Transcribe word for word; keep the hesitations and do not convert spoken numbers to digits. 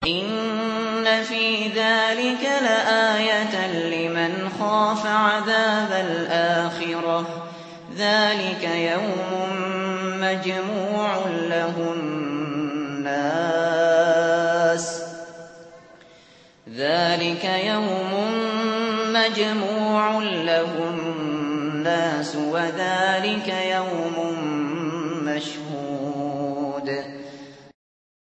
إِنَّ فِي ذَٰلِكَ لَآيَةً لِّمَنْ خَافَ عَذَابَ الْآخِرَةِ ۚ ذَٰلِكَ يَوْمٌ مَّجْمُوعٌ لَّهُ النَّاسُ ۚ وَذَٰلِكَ يَوْمٌ مَّشْهُودٌ